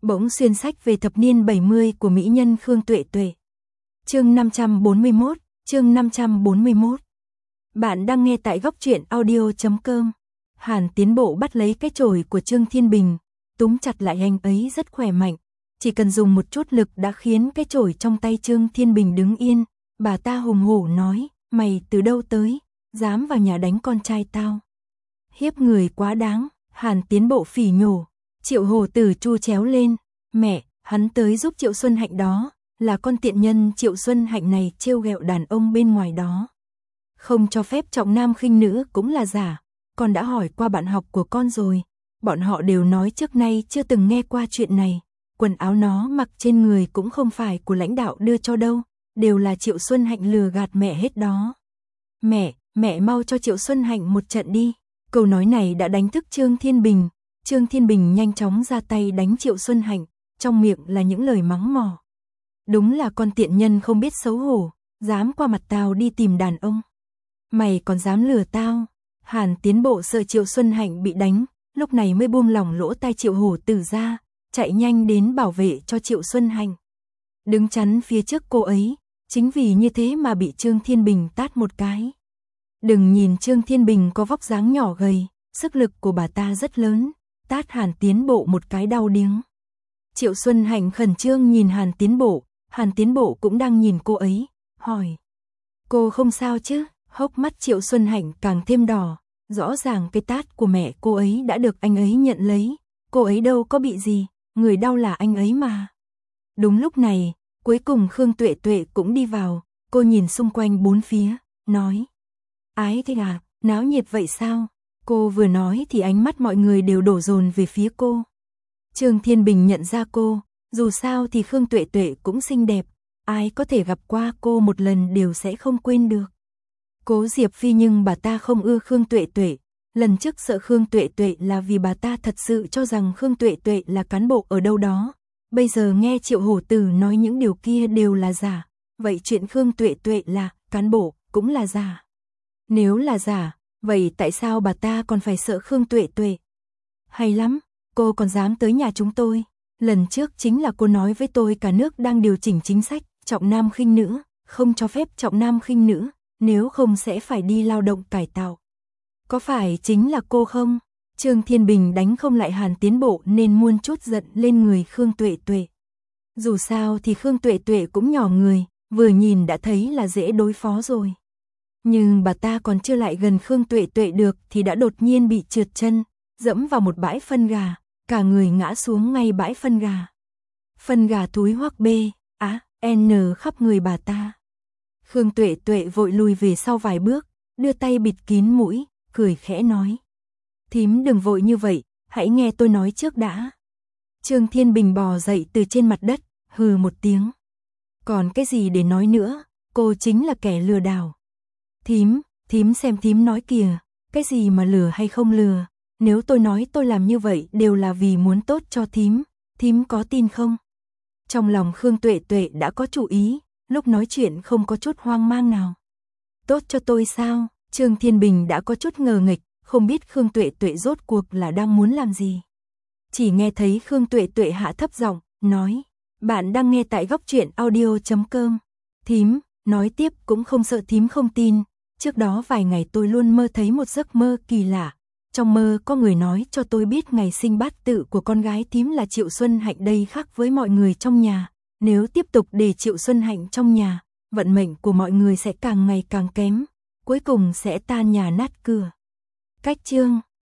Bỗng xuyên sách về thập niên 70 của mỹ nhân Khương Tuệ Tuệ. Chương 541, chương 541. Bạn đang nghe tại góc truyện audio.com. Hàn Tiến Bộ bắt lấy cái chổi của Trương Thiên Bình, túm chặt lại anh ấy rất khỏe mạnh. Chỉ cần dùng một chút lực đã khiến cái chổi trong tay Trương Thiên Bình đứng yên. Bà ta hùng hổ nói, mày từ đâu tới, dám vào nhà đánh con trai tao. Hiếp người quá đáng, Hàn Tiến Bộ phỉ nhổ. Triệu Hổ Tử chu chéo lên, mẹ, hắn tới giúp Triệu Xuân Hạnh đó, là con tiện nhân Triệu Xuân Hạnh này trêu ghẹo đàn ông bên ngoài đó. Không cho phép trọng nam khinh nữ cũng là giả, con đã hỏi qua bạn học của con rồi, bọn họ đều nói trước nay chưa từng nghe qua chuyện này, quần áo nó mặc trên người cũng không phải của lãnh đạo đưa cho đâu, đều là Triệu Xuân Hạnh lừa gạt mẹ hết đó. Mẹ mau cho Triệu Xuân Hạnh một trận đi. Câu nói này đã đánh thức Trương Thiên Bình. Trương Thiên Bình nhanh chóng ra tay đánh Triệu Xuân Hạnh, trong miệng là những lời mắng mỏ. Đúng là con tiện nhân không biết xấu hổ, dám qua mặt tao đi tìm đàn ông. Mày còn dám lừa tao? Hàn Tiến Bộ sợ Triệu Xuân Hạnh bị đánh, lúc này mới buông lỏng lỗ tai Triệu Hổ Tử ra, chạy nhanh đến bảo vệ cho Triệu Xuân Hạnh. Đứng chắn phía trước cô ấy, chính vì như thế mà bị Trương Thiên Bình tát một cái. Đừng nhìn Trương Thiên Bình có vóc dáng nhỏ gầy, sức lực của bà ta rất lớn, tát Hàn Tiến Bộ một cái đau điếng. Triệu Xuân Hạnh khẩn trương nhìn Hàn Tiến Bộ cũng đang nhìn cô ấy, hỏi. Cô không sao chứ? Hốc mắt Triệu Xuân Hạnh càng thêm đỏ, rõ ràng cái tát của mẹ cô ấy đã được anh ấy nhận lấy, cô ấy đâu có bị gì, người đau là anh ấy mà. Đúng lúc này, cuối cùng Khương Tuệ Tuệ cũng đi vào, cô nhìn xung quanh bốn phía, nói. Ái thế à, náo nhiệt vậy sao? Cô vừa nói thì ánh mắt mọi người đều đổ dồn về phía cô. Trương Thiên Bình nhận ra cô, dù sao thì Khương Tuệ Tuệ cũng xinh đẹp, ai có thể gặp qua cô một lần đều sẽ không quên được. Cố Diệp Phi nhưng bà ta không ưa Khương Tuệ Tuệ, lần trước sợ Khương Tuệ Tuệ là vì bà ta thật sự cho rằng Khương Tuệ Tuệ là cán bộ ở đâu đó. Bây giờ nghe Triệu Hổ Tử nói những điều kia đều là giả, vậy chuyện Khương Tuệ Tuệ là cán bộ cũng là giả. Nếu là giả, vậy tại sao bà ta còn phải sợ Khương Tuệ Tuệ? Hay lắm, cô còn dám tới nhà chúng tôi. Lần trước chính là cô nói với tôi cả nước đang điều chỉnh chính sách trọng nam khinh nữ, không cho phép trọng nam khinh nữ, nếu không sẽ phải đi lao động cải tạo. Có phải chính là cô không? Trương Thiên Bình đánh không lại Hàn Tiến Bộ nên muôn chút giận lên người Khương Tuệ Tuệ. Dù sao thì Khương Tuệ Tuệ cũng nhỏ người, vừa nhìn đã thấy là dễ đối phó rồi. Nhưng bà ta còn chưa lại gần Khương Tuệ Tuệ được thì đã đột nhiên bị trượt chân, dẫm vào một bãi phân gà, cả người ngã xuống ngay bãi phân gà. Phân gà thúi hoắc bê, n khắp người bà ta. Khương Tuệ Tuệ vội lùi về sau vài bước, đưa tay bịt kín mũi, cười khẽ nói. Thím đừng vội như vậy, hãy nghe tôi nói trước đã. Trương Thiên Bình bò dậy từ trên mặt đất, hừ một tiếng. Còn cái gì để nói nữa, cô chính là kẻ lừa đảo. Thím xem thím nói kìa, cái gì mà lừa hay không lừa, nếu tôi nói tôi làm như vậy đều là vì muốn tốt cho thím có tin không? Trong lòng Khương Tuệ Tuệ đã có chủ ý, lúc nói chuyện không có chút hoang mang nào. Tốt cho tôi sao? Trương Thiên Bình đã có chút ngờ nghịch, không biết Khương Tuệ Tuệ rốt cuộc là đang muốn làm gì. Chỉ nghe thấy Khương Tuệ Tuệ hạ thấp giọng, nói, bạn đang nghe tại góc truyện audio.com. Thím, nói tiếp cũng không sợ thím không tin, trước đó vài ngày tôi luôn mơ thấy một giấc mơ kỳ lạ. Trong mơ có người nói cho tôi biết ngày sinh bát tự của con gái thím là Triệu Xuân Hạnh đây khác với mọi người trong nhà. Nếu tiếp tục để Triệu Xuân Hạnh trong nhà, vận mệnh của mọi người sẽ càng ngày càng kém, cuối cùng sẽ tan nhà nát cửa. Cách chương